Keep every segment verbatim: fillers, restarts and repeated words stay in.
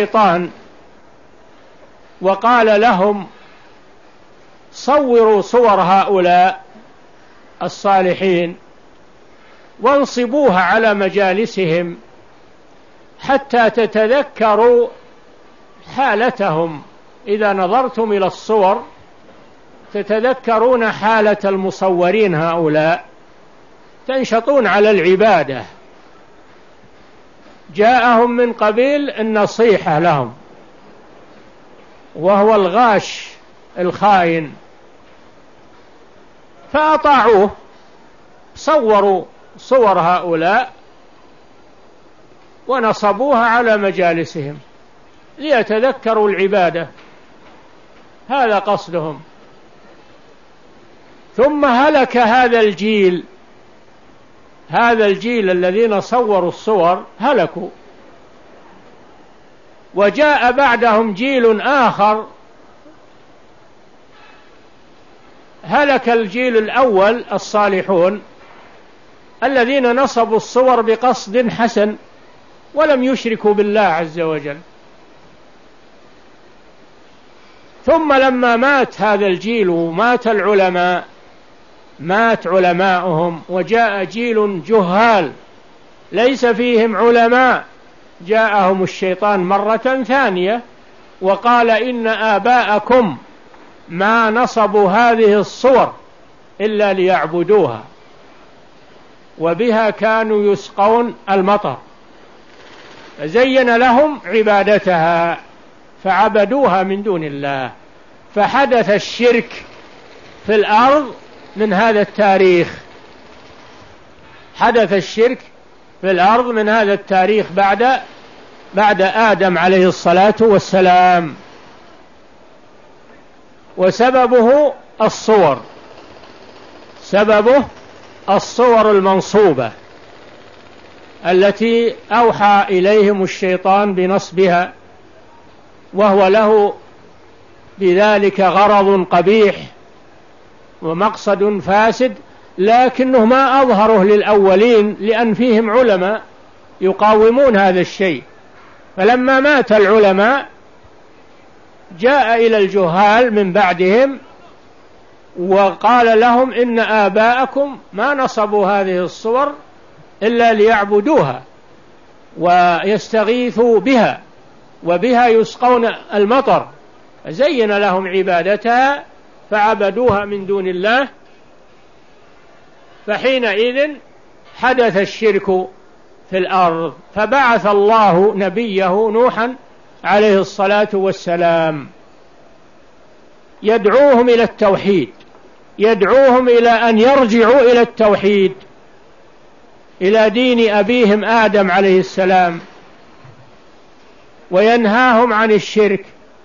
الشيطان وقال لهم صوروا صور هؤلاء الصالحين وانصبوها على مجالسهم حتى تتذكروا حالتهم. إذا نظرتم إلى الصور تتذكرون حالة المصورين هؤلاء، تنشطون على العبادة. جاءهم من قبيل النصيحة لهم، وهو الغاش الخائن، فأطاعوه، صوروا صور هؤلاء ونصبوها على مجالسهم ليتذكروا العبادة، هذا قصدهم. ثم هلك هذا الجيل، هذا الجيل الذين صوروا الصور هلكوا، وجاء بعدهم جيل آخر. هلك الجيل الأول الصالحون الذين نصبوا الصور بقصد حسن ولم يشركوا بالله عز وجل. ثم لما مات هذا الجيل ومات العلماء، مات علماؤهم وجاء جيل جهال ليس فيهم علماء، جاءهم الشيطان مرة ثانية وقال إن آباءكم ما نصبوا هذه الصور إلا ليعبدوها وبها كانوا يسقون المطر، زين لهم عبادتها فعبدوها من دون الله، فحدث الشرك في الأرض من هذا التاريخ. حدث الشرك في الأرض من هذا التاريخ بعد بعد آدم عليه الصلاة والسلام، وسببه الصور، سببه الصور المنصوبة التي أوحى إليهم الشيطان بنصبها، وهو له بذلك غرض قبيح ومقصد فاسد، لكنه ما أظهره للأولين لأن فيهم علماء يقاومون هذا الشيء. فلما مات العلماء جاء إلى الجهال من بعدهم وقال لهم إن آباءكم ما نصبوا هذه الصور إلا ليعبدوها ويستغيثوا بها وبها يسقون المطر، زين لهم عبادتها فعبدوها من دون الله. فحينئذ حدث الشرك في الأرض، فبعث الله نبيه نوحا عليه الصلاة والسلام يدعوهم إلى التوحيد، يدعوهم إلى أن يرجعوا إلى التوحيد، إلى دين أبيهم آدم عليه السلام، وينهاهم عن الشرك،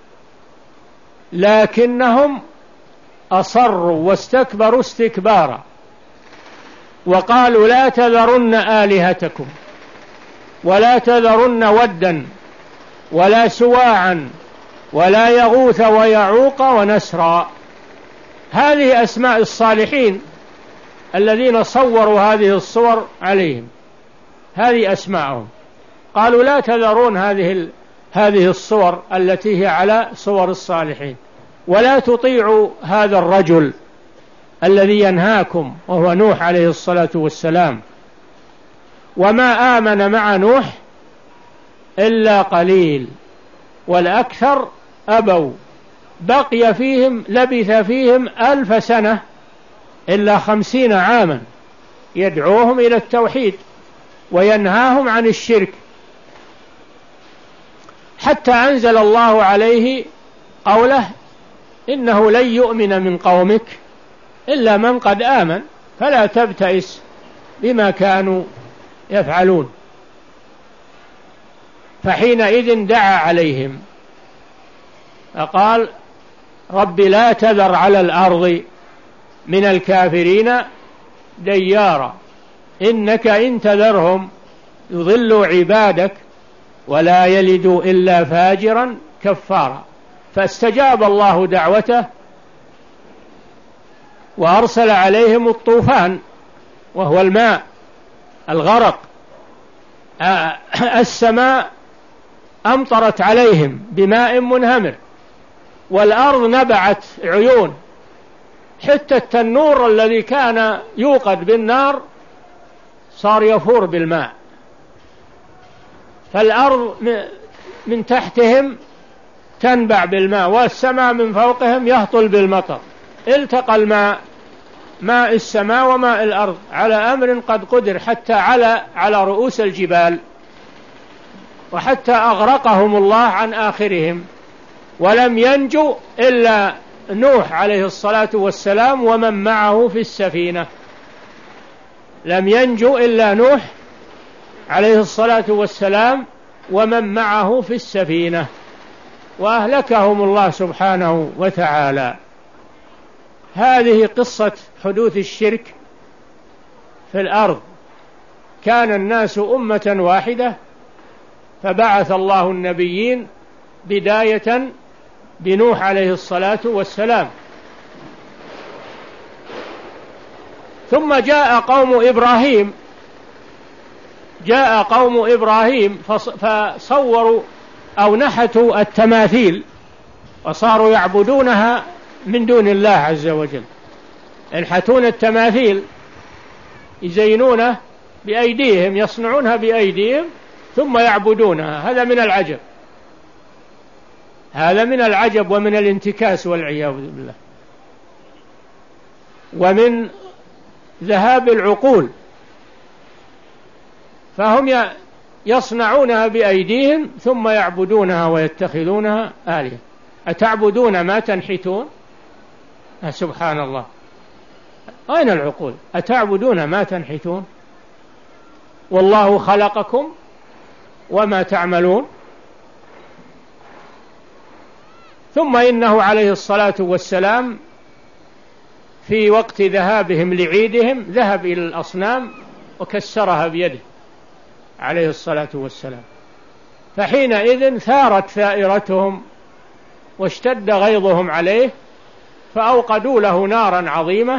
لكنهم أصروا واستكبروا استكبارا وقالوا لا تذرن آلهتكم ولا تذرن ودا ولا سواعا ولا يغوث ويعوق ونسرا. هذه أسماء الصالحين الذين صوروا هذه الصور عليهم، هذه أسماءهم. قالوا لا تذرون هذه هذه الصور التي هي على صور الصالحين، ولا تطيعوا هذا الرجل الذي ينهاكم وهو نوح عليه الصلاة والسلام. وما آمن مع نوح إلا قليل والأكثر أبوا، بقي فيهم لبث فيهم ألف سنة إلا خمسين عاما يدعوهم إلى التوحيد وينهاهم عن الشرك، حتى أنزل الله عليه قوله إنه لن يؤمن من قومك إلا من قد آمن فلا تبتئس بما كانوا يفعلون. فحينئذ دعا عليهم فقال رب لا تذر على الأرض من الكافرين ديارا إنك إن تذرهم يضلوا عبادك ولا يلدوا إلا فاجرا كفارا. فاستجاب الله دعوته وأرسل عليهم الطوفان وهو الماء الغرق. السماء أمطرت عليهم بماء منهمر، والأرض نبعت عيون، حتى التنور الذي كان يوقد بالنار صار يفور بالماء. فالأرض من تحتهم تنبع بالماء، والسماء من فوقهم يهطل بالمطر. التقى الماء، ماء السماء وماء الأرض، على أمر قد قدر، حتى على على رؤوس الجبال، وحتى أغرقهم الله عن آخرهم، ولم ينجو إلا نوح عليه الصلاة والسلام ومن معه في السفينة. لم ينجو إلا نوح عليه الصلاة والسلام ومن معه في السفينة، وأهلكهم الله سبحانه وتعالى. هذه قصة حدوث الشرك في الأرض. كان الناس أمة واحدة، فبعث الله النبيين بداية بنوح عليه الصلاة والسلام، ثم جاء قوم إبراهيم جاء قوم إبراهيم فصوروا أو نحتوا التماثيل، وصاروا يعبدونها من دون الله عز وجل. ينحتون التماثيل، يزينونه بأيديهم، يصنعونها بأيديهم ثم يعبدونها. هذا من العجب، هذا من العجب ومن الانتكاس والعياذ بالله، ومن ذهاب العقول. فهم يصنعونها بأيديهم ثم يعبدونها ويتخذونها آلهة. أتعبدون ما تنحتون؟ سبحان الله، أين العقول؟ أتعبدون ما تنحتون والله خلقكم وما تعملون. ثم إنه عليه الصلاة والسلام في وقت ذهابهم لعيدهم ذهب إلى الأصنام وكسرها بيده عليه الصلاة والسلام، فحينئذ ثارت ثائرتهم واشتد غيظهم عليه، فأوقدوا له نارا عظيمة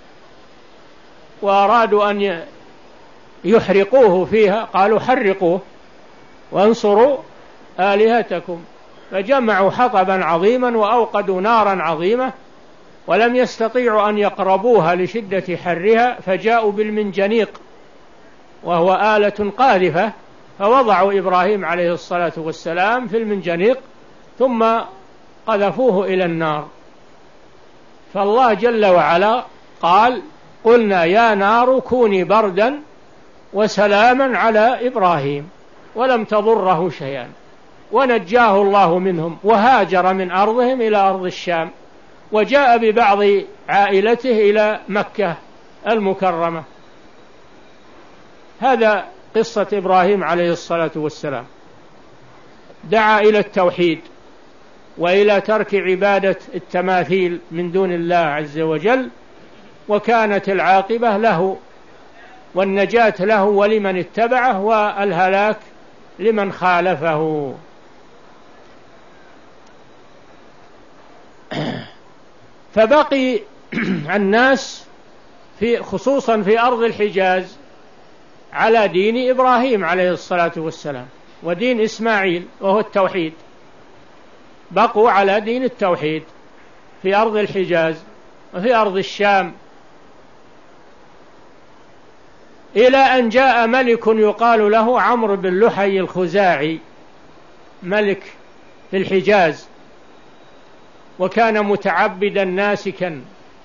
وأرادوا أن يحرقوه فيها. قالوا حرقوه وانصروا آلهتكم، فجمعوا حطبا عظيما وأوقدوا نارا عظيمة، ولم يستطيعوا أن يقربوها لشدة حرها، فجاءوا بالمنجنيق وهو آلة قاذفة، فوضعوا إبراهيم عليه الصلاة والسلام في المنجنيق ثم قذفوه إلى النار. فالله جل وعلا قال: قلنا يا نار كوني بردا وسلاما على إبراهيم، ولم تضره شيئا، ونجاه الله منهم، وهاجر من أرضهم إلى أرض الشام، وجاء ببعض عائلته إلى مكة المكرمة. هذا قصة إبراهيم عليه الصلاة والسلام. دعا إلى التوحيد وإلى ترك عبادة التماثيل من دون الله عز وجل، وكانت العاقبة له والنجاة له ولمن اتبعه، والهلاك لمن خالفه. فبقي الناس في خصوصا في أرض الحجاز على دين إبراهيم عليه الصلاة والسلام ودين إسماعيل وهو التوحيد، بقوا على دين التوحيد في أرض الحجاز وفي أرض الشام، إلى أن جاء ملك يقال له عمرو بن لحي الخزاعي، ملك في الحجاز، وكان متعبدا ناسكا،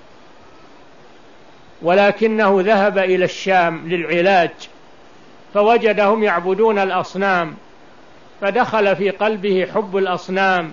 ولكنه ذهب إلى الشام للعلاج، فوجدهم يعبدون الأصنام، فدخل في قلبه حب الأصنام،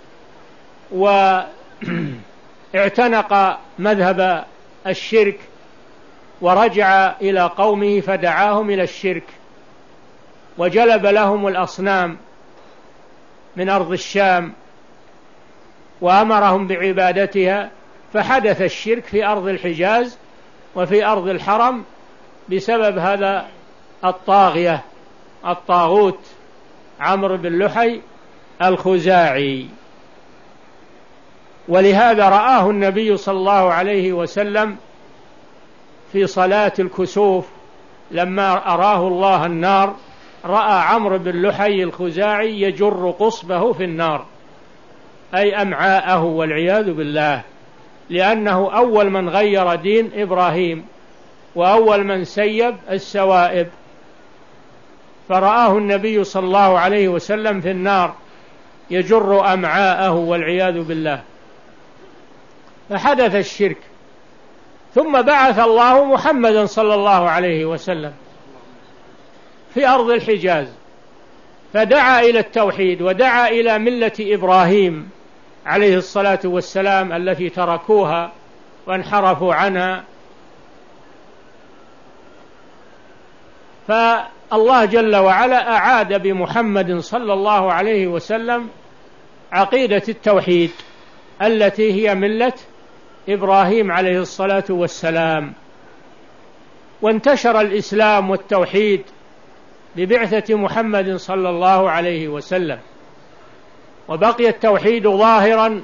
واعتنق مذهب الشرك، ورجع إلى قومه فدعاهم إلى الشرك، وجلب لهم الأصنام من أرض الشام وأمرهم بعبادتها، فحدث الشرك في أرض الحجاز وفي أرض الحرم بسبب هذا الطاغية الطاغوت عمرو بن لحي الخزاعي. ولهذا رآه النبي صلى الله عليه وسلم في صلاة الكسوف لما أراه الله النار رأى عمرو بن لحي الخزاعي يجر قصبه في النار، أي أمعاءه والعياذ بالله، لأنه أول من غير دين إبراهيم وأول من سيب السوائب، فرآه النبي صلى الله عليه وسلم في النار يجر أمعاءه والعياذ بالله، فحدث الشرك. ثم بعث الله محمدا صلى الله عليه وسلم في أرض الحجاز، فدعا إلى التوحيد ودعا إلى ملة إبراهيم عليه الصلاة والسلام التي تركوها وانحرفوا عنها. فالله جل وعلا أعاد بمحمد صلى الله عليه وسلم عقيدة التوحيد التي هي ملة إبراهيم عليه الصلاة والسلام، وانتشر الإسلام والتوحيد ببعثة محمد صلى الله عليه وسلم، وبقي التوحيد ظاهرا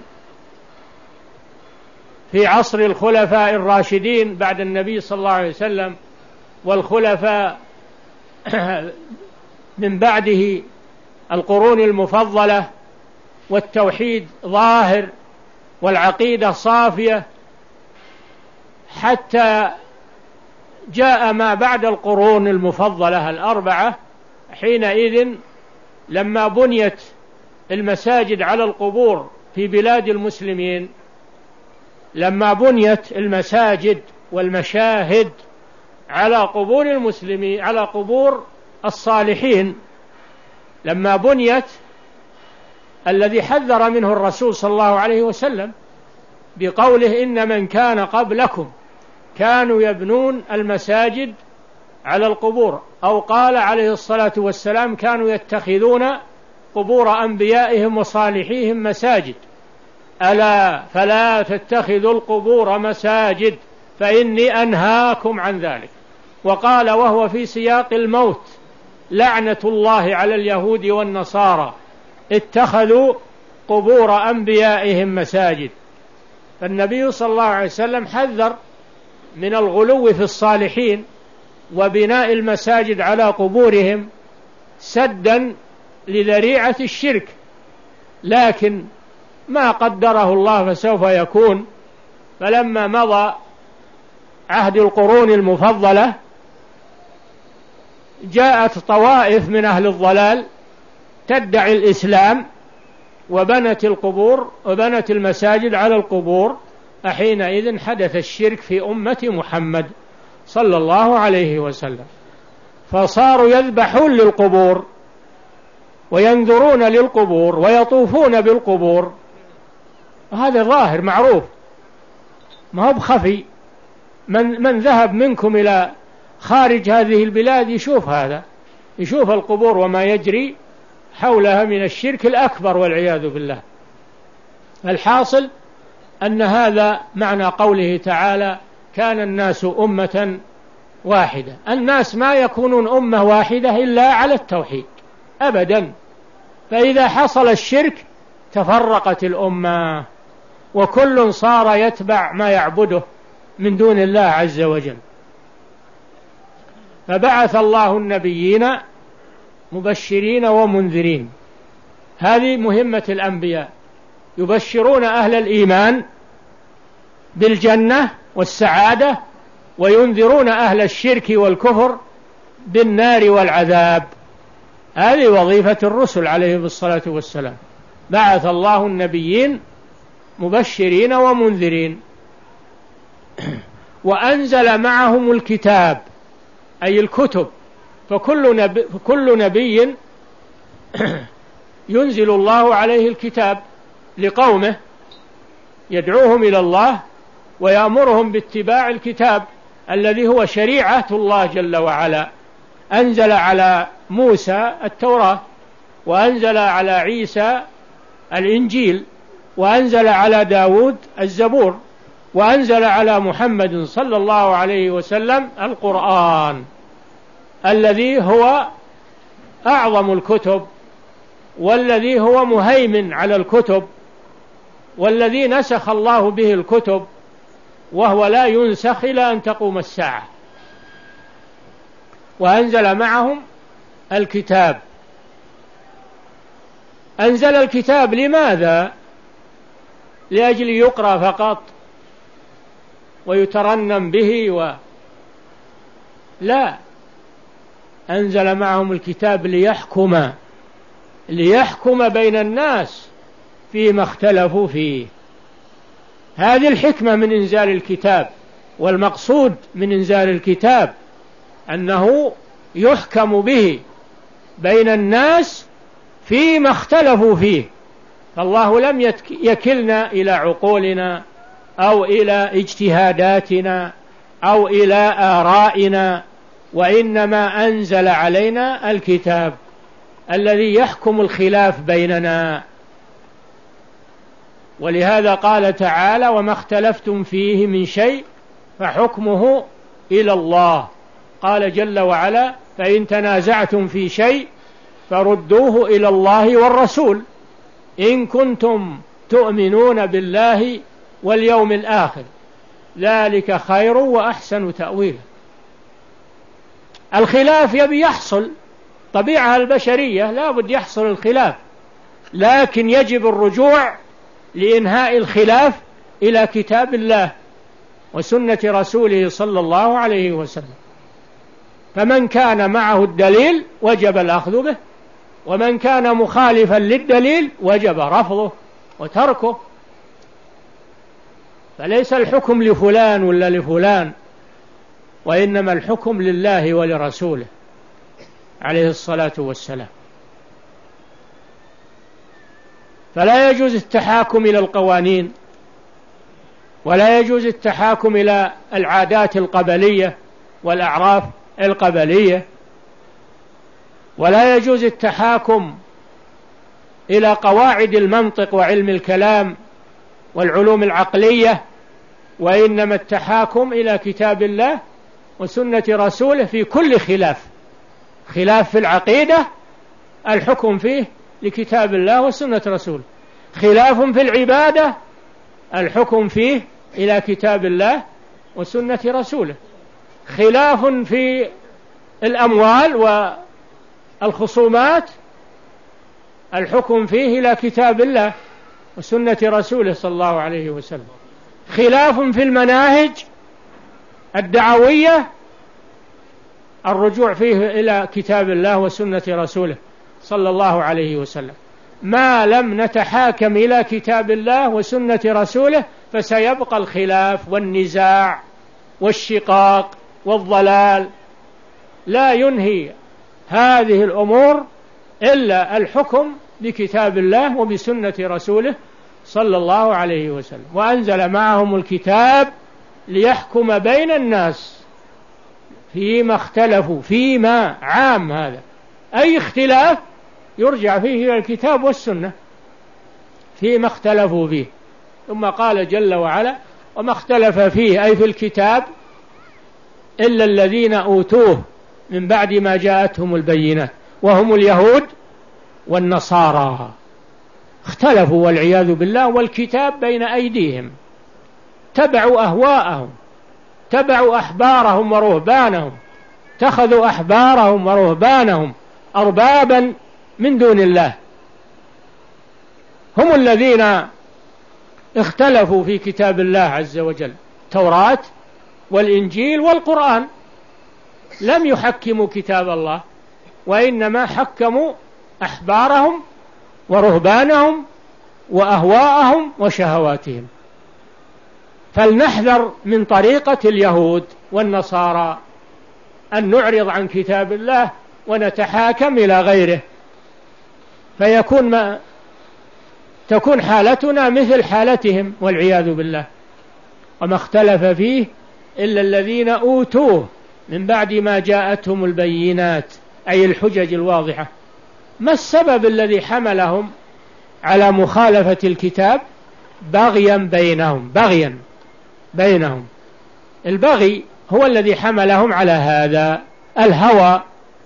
في عصر الخلفاء الراشدين بعد النبي صلى الله عليه وسلم، والخلفاء من بعده القرون المفضلة، والتوحيد ظاهر والعقيدة صافية، حتى جاء ما بعد القرون المفضلة الأربعة. حينئذ لما بنيت المساجد على القبور في بلاد المسلمين، لما بنيت المساجد والمشاهد على قبور المسلمين، على قبور الصالحين، لما بنيت، الذي حذر منه الرسول صلى الله عليه وسلم بقوله إن من كان قبلكم كانوا يبنون المساجد على القبور، أو قال عليه الصلاة والسلام كانوا يتخذون قبور أنبيائهم وصالحيهم مساجد، ألا فلا تتخذوا القبور مساجد فإني أنهاكم عن ذلك. وقال وهو في سياق الموت لعنة الله على اليهود والنصارى اتخذوا قبور أنبيائهم مساجد. فالنبي صلى الله عليه وسلم حذر من الغلو في الصالحين وبناء المساجد على قبورهم سدا لذريعة الشرك، لكن ما قدره الله فسوف يكون. فلما مضى عهد القرون المفضلة جاءت طوائف من أهل الضلال تدعي الإسلام وبنت القبور وبنت المساجد على القبور، فحينئذ حدث الشرك في أمة محمد صلى الله عليه وسلم، فصاروا يذبحون للقبور وينذرون للقبور ويطوفون بالقبور، وهذا ظاهر معروف ما هو بخفي. من, من ذهب منكم إلى خارج هذه البلاد يشوف هذا، يشوف القبور وما يجري حولها من الشرك الأكبر والعياذ بالله. الحاصل أن هذا معنى قوله تعالى كان الناس أمة واحدة. الناس ما يكونون أمة واحدة إلا على التوحيد أبدا، فإذا حصل الشرك تفرقت الأمة وكل صار يتبع ما يعبده من دون الله عز وجل. فبعث الله النبيين مبشرين ومنذرين، هذه مهمة الأنبياء، يبشرون أهل الإيمان بالجنة والسعادة، وينذرون أهل الشرك والكفر بالنار والعذاب. هذه وظيفة الرسل عليهم الصلاة والسلام. بعث الله النبيين مبشرين ومنذرين، وأنزل معهم الكتاب أي الكتب، فكل نبي, فكل نبي ينزل الله عليه الكتاب لقومه يدعوهم إلى الله ويأمرهم باتباع الكتاب الذي هو شريعة الله جل وعلا. أنزل على موسى التوراة، وأنزل على عيسى الإنجيل، وأنزل على داود الزبور، وأنزل على محمد صلى الله عليه وسلم القرآن الذي هو أعظم الكتب، والذي هو مهيمن على الكتب، والذي نسخ الله به الكتب، وهو لا ينسخ إلى أن تقوم الساعة. وأنزل معهم الكتاب. أنزل الكتاب لماذا؟ لأجل يقرأ فقط ويترنم به و... لا، أنزل معهم الكتاب ليحكم ليحكم بين الناس فيما اختلفوا فيه. هذه الحكمة من إنزال الكتاب، والمقصود من إنزال الكتاب أنه يحكم به بين الناس فيما اختلفوا فيه. فالله لم يكلنا إلى عقولنا أو إلى اجتهاداتنا أو إلى آرائنا، وإنما أنزل علينا الكتاب الذي يحكم الخلاف بيننا. ولهذا قال تعالى: وما اختلفتم فيه من شيء فحكمه إلى الله. قال جل وعلا: فإن تنازعتم في شيء فردوه إلى الله والرسول إن كنتم تؤمنون بالله واليوم الآخر ذلك خير وأحسن تأويلا. الخلاف يبي يحصل، طبيعة البشرية لا بد يحصل الخلاف، لكن يجب الرجوع لإنهاء الخلاف إلى كتاب الله وسنة رسوله صلى الله عليه وسلم. فمن كان معه الدليل وجب الأخذ به، ومن كان مخالفا للدليل وجب رفضه وتركه. فليس الحكم لفلان ولا لفلان، وإنما الحكم لله ولرسوله عليه الصلاة والسلام. فلا يجوز التحاكم إلى القوانين، ولا يجوز التحاكم إلى العادات القبلية والأعراف القبلية، ولا يجوز التحاكم إلى قواعد المنطق وعلم الكلام والعلوم العقلية، وإنما التحاكم إلى كتاب الله وسنة رسوله في كل خلاف. خلاف في العقيدة الحكم فيه لكتاب الله وسنة رسوله، خلاف في العبادة الحكم فيه إلى كتاب الله وسنة رسوله، خلاف في الأموال والخصومات الحكم فيه إلى كتاب الله وسنة رسوله صلى الله عليه وسلم، خلاف في المناهج الدعوية الرجوع فيه إلى كتاب الله وسنة رسوله صلى الله عليه وسلم. ما لم نتحاكم إلى كتاب الله وسنة رسوله فسيبقى الخلاف والنزاع والشقاق والضلال. لا ينهي هذه الأمور إلا الحكم بكتاب الله وبسنة رسوله صلى الله عليه وسلم. وأنزل معهم الكتاب ليحكم بين الناس فيما اختلفوا، فيما عام هذا، أي اختلاف يرجع فيه إلى الكتاب والسنة فيما اختلفوا فيه. ثم قال جل وعلا: وما اختلف فيه أي في الكتاب إلا الذين أوتوه من بعد ما جاءتهم البينات وهم اليهود والنصارى. اختلفوا والعياذ بالله، والكتاب بين أيديهم، تبعوا أهواءهم، تبعوا أحبارهم ورهبانهم، اتخذوا أحبارهم ورهبانهم أربابا من دون الله. هم الذين اختلفوا في كتاب الله عز وجل، التوراة والإنجيل والقرآن، لم يحكموا كتاب الله، وإنما حكموا أحبارهم ورهبانهم وأهواءهم وشهواتهم. فلنحذر من طريقة اليهود والنصارى أن نعرض عن كتاب الله ونتحاكم إلى غيره، فيكون ما تكون حالتنا مثل حالتهم والعياذ بالله. وما اختلف فيه إلا الذين أوتوه من بعد ما جاءتهم البينات، أي الحجج الواضحة. ما السبب الذي حملهم على مخالفة الكتاب؟ بغيا بينهم، بغيا بينهم. البغي هو الذي حملهم على هذا، الهوى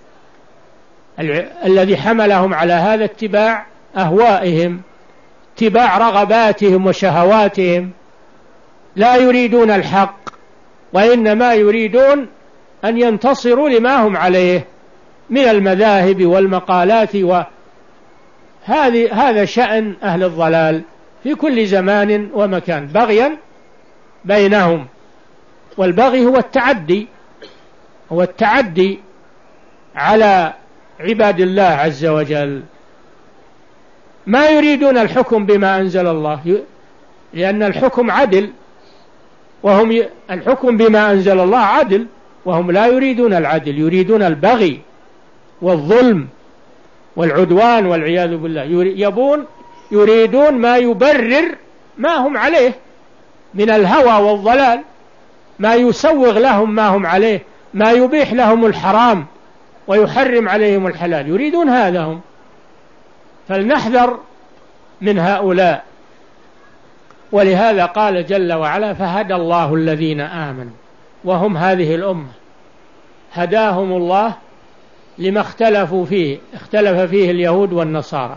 الذي حملهم على هذا، اتباع أهوائهم، اتباع رغباتهم وشهواتهم. لا يريدون الحق، وإنما يريدون أن ينتصروا لما هم عليه من المذاهب والمقالات، وهذه هذا شأن أهل الضلال في كل زمان ومكان، بغيا بينهم. والبغي هو التعدي، هو التعدي على عباد الله عز وجل. ما يريدون الحكم بما أنزل الله، لأن الحكم عدل، وهم ي... الحكم بما أنزل الله عدل، وهم لا يريدون العدل، يريدون البغي والظلم والعدوان والعياذ بالله. يبون يريدون ما يبرر ما هم عليه من الهوى والضلال، ما يسوغ لهم ما هم عليه، ما يبيح لهم الحرام ويحرم عليهم الحلال، يريدون هذا هم. فلنحذر من هؤلاء. ولهذا قال جل وعلا: فهدى الله الذين آمنوا، وهم هذه الأمة، هداهم الله لما اختلفوا فيه، اختلف فيه اليهود والنصارى.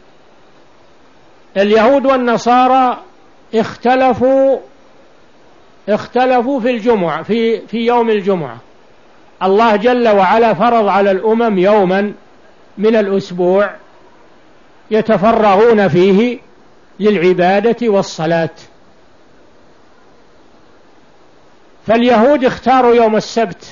اليهود والنصارى اختلفوا اختلفوا في الجمعة، في في يوم الجمعة. الله جل وعلا فرض على الأمم يوما من الأسبوع يتفرغون فيه للعبادة والصلاة. فاليهود اختاروا يوم السبت،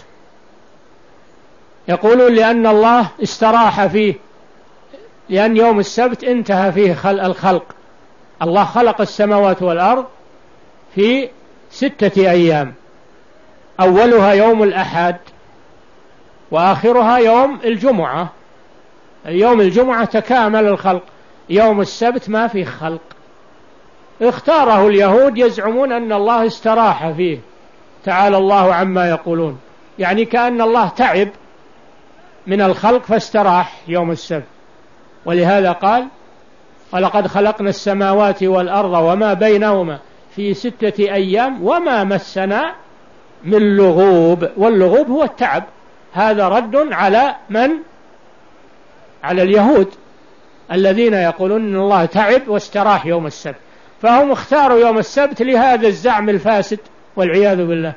يقولون لأن الله استراح فيه، لأن يوم السبت انتهى فيه الخلق. الله خلق السماوات والأرض في ستة أيام، أولها يوم الأحد وآخرها يوم الجمعة. يوم الجمعة تكامل الخلق، يوم السبت ما فيه خلق. اختاره اليهود يزعمون أن الله استراح فيه، تعالى الله عما يقولون، يعني كأن الله تعب من الخلق فاستراح يوم السبت. ولهذا قال: ولقد خلقنا السماوات والأرض وما بينهما في ستة أيام وما مسنا من لغوب. واللغوب هو التعب. هذا رد على من؟ على اليهود الذين يقولون أن الله تعب واستراح يوم السبت. فهم اختاروا يوم السبت لهذا الزعم الفاسد والعياذ بالله.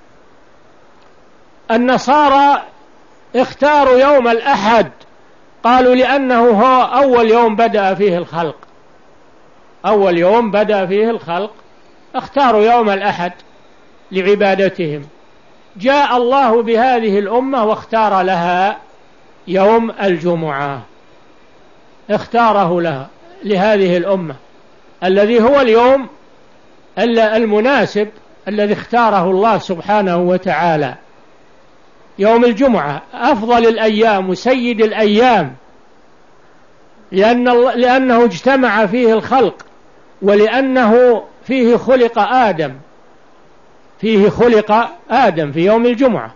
النصارى اختاروا يوم الأحد، قالوا لأنه هو أول يوم بدأ فيه الخلق، أول يوم بدأ فيه الخلق، اختاروا يوم الأحد لعبادتهم. جاء الله بهذه الأمة واختار لها يوم الجمعة، اختاره لها لهذه الأمة الذي هو اليوم المناسب الذي اختاره الله سبحانه وتعالى. يوم الجمعة أفضل الأيام وسيد الأيام، لأن لأنه اجتمع فيه الخلق، ولأنه فيه خلق آدم، فيه خلق آدم في يوم الجمعة،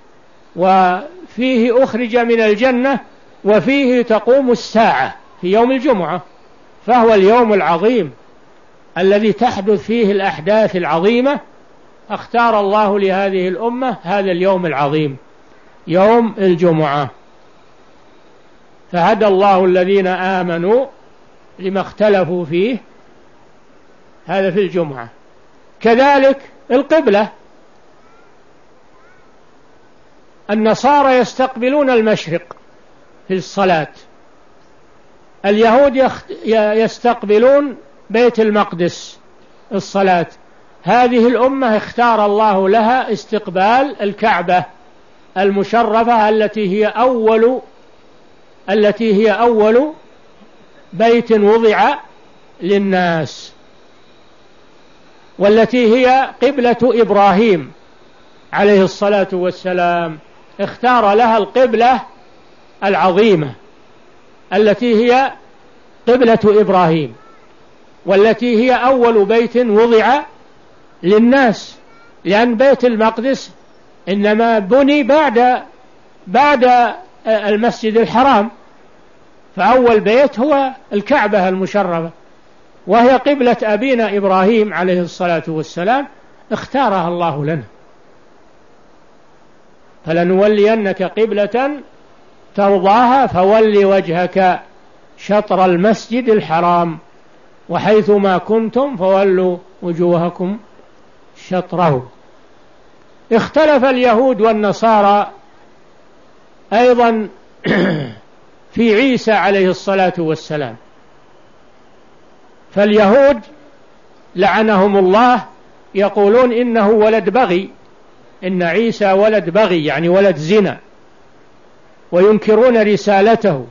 وفيه أخرج من الجنة، وفيه تقوم الساعة في يوم الجمعة. فهو اليوم العظيم الذي تحدث فيه الأحداث العظيمة. اختار الله لهذه الأمة هذا اليوم العظيم، يوم الجمعة. فهدى الله الذين آمنوا لما اختلفوا فيه، هذا في الجمعة. كذلك القبلة، النصارى يستقبلون المشرق في الصلاة، اليهود يستقبلون بيت المقدس الصلاة. هذه الأمة اختار الله لها استقبال الكعبة المشرفة التي هي أول التي هي أول بيت وضع للناس، والتي هي قبلة إبراهيم عليه الصلاة والسلام. اختار لها القبلة العظيمة التي هي قبلة إبراهيم، والتي هي أول بيت وضع للناس، لأن بيت المقدس إنما بني بعد بعد المسجد الحرام، فأول بيت هو الكعبة المشرفة، وهي قبلة أبينا إبراهيم عليه الصلاة والسلام، اختارها الله لنا. فلنولينك قبلة ترضاها فول وجهك شطر المسجد الحرام وحيث ما كنتم فولوا وجوهكم شطره. اختلف اليهود والنصارى أيضا في عيسى عليه الصلاة والسلام. فاليهود لعنهم الله يقولون إنه ولد بغي، إن عيسى ولد بغي يعني ولد زنا، وينكرون رسالته.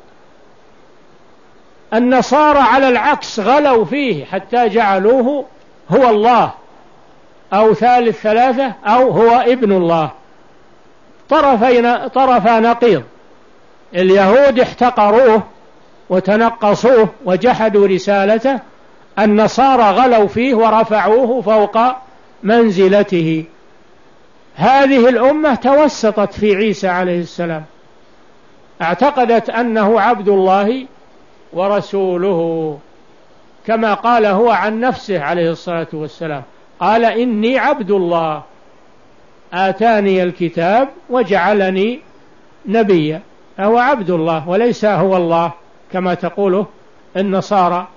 النصارى على العكس غلوا فيه حتى جعلوه هو الله أو ثالث ثلاثة أو هو ابن الله، طرفين طرفا نقيض. اليهود احتقروه وتنقصوه وجحدوا رسالته، النصارى غلوا فيه ورفعوه فوق منزلته. هذه الأمة توسطت في عيسى عليه السلام، اعتقدت أنه عبد الله ورسوله، كما قال هو عن نفسه عليه الصلاة والسلام، قال إني عبد الله آتاني الكتاب وجعلني نبيا. فهو عبد الله وليس هو الله كما تقوله النصارى،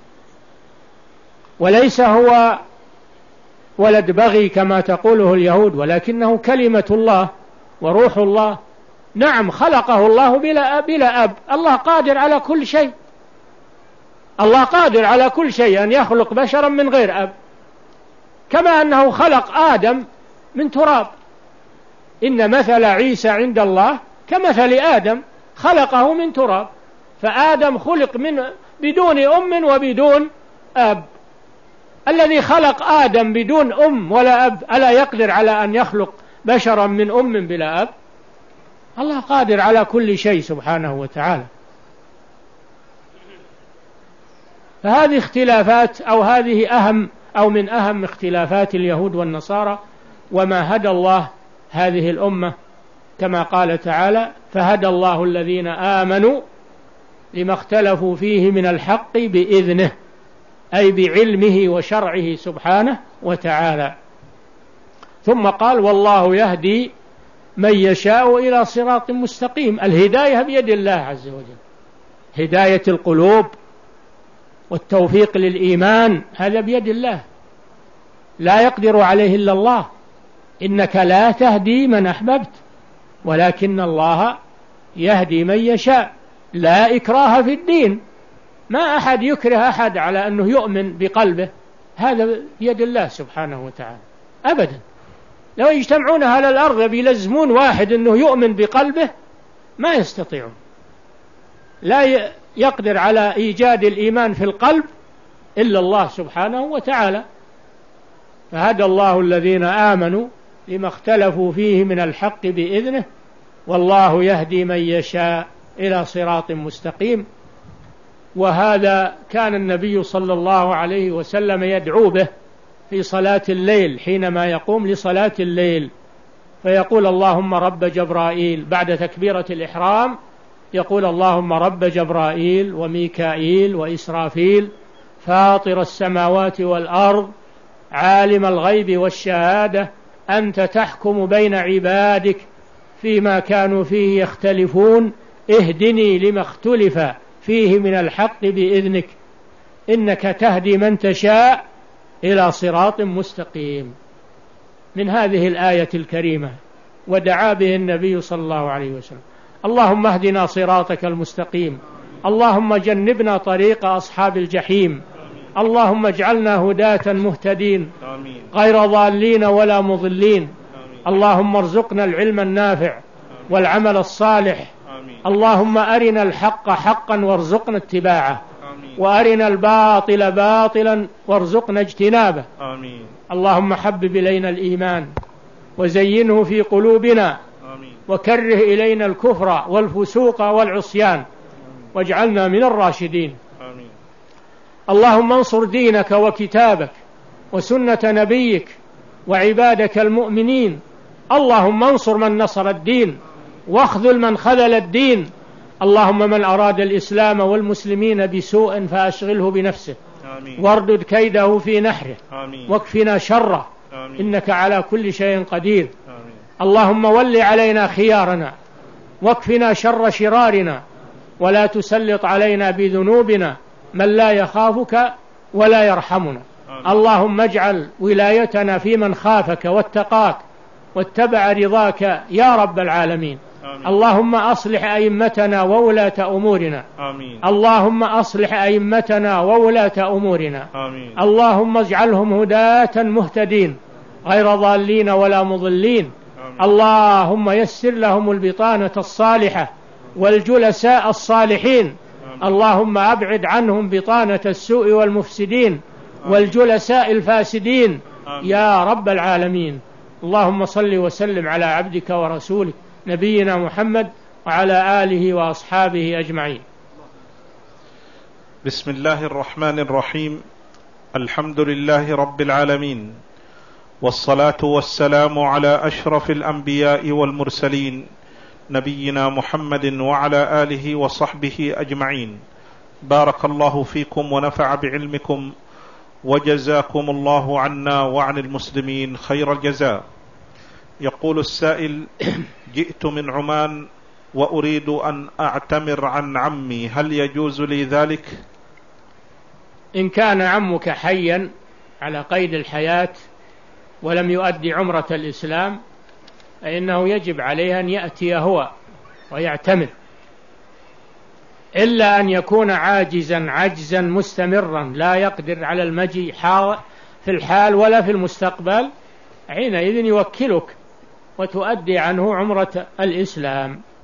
وليس هو ولد بغي كما تقوله اليهود، ولكنه كلمة الله وروح الله. نعم خلقه الله بلا أب, بلا أب. الله قادر على كل شيء، الله قادر على كل شيء، أن يخلق بشرا من غير أب، كما أنه خلق آدم من تراب. إن مثل عيسى عند الله كمثل آدم خلقه من تراب، فآدم خلق من بدون أم وبدون أب. الذي خلق آدم بدون أم ولا أب ألا يقدر على أن يخلق بشرا من أم بلا أب؟ الله قادر على كل شيء سبحانه وتعالى. فهذه اختلافات، أو هذه أهم أو من أهم اختلافات اليهود والنصارى، وما هدى الله هذه الأمة كما قال تعالى: فهدى الله الذين آمنوا لما اختلفوا فيه من الحق بإذنه، أي بعلمه وشرعه سبحانه وتعالى. ثم قال: والله يهدي من يشاء إلى صراط مستقيم. الهداية بيد الله عز وجل، هداية القلوب والتوفيق للإيمان هذا بيد الله، لا يقدر عليه إلا الله. إنك لا تهدي من أحببت ولكن الله يهدي من يشاء، لا إكراه في الدين. ما أحد يكره أحد على أنه يؤمن بقلبه، هذا بيد الله سبحانه وتعالى أبدا. لو يجتمعون على الأرض بيلزمون واحد أنه يؤمن بقلبه ما يستطيعون، لا يقدر على إيجاد الإيمان في القلب إلا الله سبحانه وتعالى. فهدى الله الذين آمنوا لما اختلفوا فيه من الحق بإذنه، والله يهدي من يشاء إلى صراط مستقيم. وهذا كان النبي صلى الله عليه وسلم يدعو به في صلاة الليل، حينما يقوم لصلاة الليل فيقول: اللهم رب جبرائيل، بعد تكبيرة الإحرام يقول: اللهم رب جبرائيل وميكائيل وإسرافيل فاطر السماوات والأرض عالم الغيب والشهادة أنت تحكم بين عبادك فيما كانوا فيه يختلفون اهدني لما اختلف فيه من الحق بإذنك إنك تهدي من تشاء إلى صراط مستقيم. من هذه الآية الكريمة ودعا به النبي صلى الله عليه وسلم: اللهم اهدنا صراطك المستقيم، اللهم جنبنا طريق أصحاب الجحيم، اللهم اجعلنا هداة مهتدين غير ضالين ولا مضلين، اللهم ارزقنا العلم النافع والعمل الصالح، اللهم أرنا الحق حقا وارزقنا اتباعه، وأرنا الباطل باطلا وارزقنا اجتنابه. آمين. اللهم حبب إلينا الإيمان وزينه في قلوبنا وكره إلينا الكفر والفسوق والعصيان واجعلنا من الراشدين. آمين. اللهم انصر دينك وكتابك وسنة نبيك وعبادك المؤمنين، اللهم انصر من نصر الدين واخذل من خذل الدين، اللهم من أراد الإسلام والمسلمين بسوء فأشغله بنفسه. آمين. واردد كيده في نحره. آمين. واكفنا شره. آمين. إنك على كل شيء قدير. آمين. اللهم ول علينا خيارنا واكفنا شر شرارنا ولا تسلط علينا بذنوبنا من لا يخافك ولا يرحمنا. آمين. اللهم اجعل ولايتنا في من خافك واتقاك واتبع رضاك يا رب العالمين. آمين. اللهم أصلح أئمتنا وولاة أمورنا. آمين. اللهم أصلح أئمتنا وولاة أمورنا. آمين. اللهم اجعلهم هداة مهتدين غير ضالين ولا مضلين. آمين. اللهم يسر لهم البطانة الصالحة والجلساء الصالحين. آمين. اللهم أبعد عنهم بطانة السوء والمفسدين. آمين. والجلساء الفاسدين. آمين. يا رب العالمين. اللهم صل وسلم على عبدك ورسولك نبينا محمد وعلى آله وأصحابه أجمعين. بسم الله الرحمن الرحيم. الحمد لله رب العالمين، والصلاة والسلام على أشرف الأنبياء والمرسلين نبينا محمد وعلى آله وصحبه أجمعين. بارك الله فيكم ونفع بعلمكم، وجزاكم الله عنا وعن المسلمين خير الجزاء. يقول السائل: جئت من عمان وأريد أن أعتمر عن عمي، هل يجوز لي ذلك؟ إن كان عمك حيا على قيد الحياة ولم يؤدي عمرة الإسلام فإنه يجب عليه أن يأتي هو ويعتمر، إلا أن يكون عاجزا عجزا مستمرا لا يقدر على المجيء في الحال ولا في المستقبل، حينئذ يوكلك وتؤدي عنه عمرة الإسلام.